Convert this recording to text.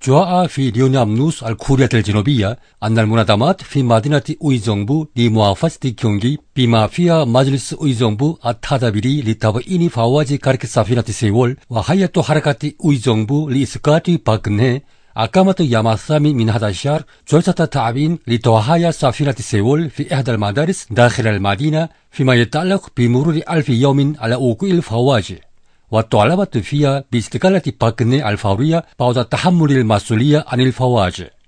جاء في اليوم نامنوس الكورية الجنوبية أن المنظمات في مدينة أويجونغبو لمحافظة كيونغي بما فيها مجلس أويجونغبو التدابير لتبيين فواز غرق سفينة سيول وهيئة حركة أويجونغبو لإسقاط باكنه أقامت يوم الثامن من هذا الشهر جلسة تعبين لتوهايا سفينة سيول في إحدى المدارس داخل المدينة فيما يتعلق بمرور 1000 يوم على وقوع الفواج، وطالبت فيها باستقالة باكنه الفورية بعد تحمل المسؤولية عن الفواج.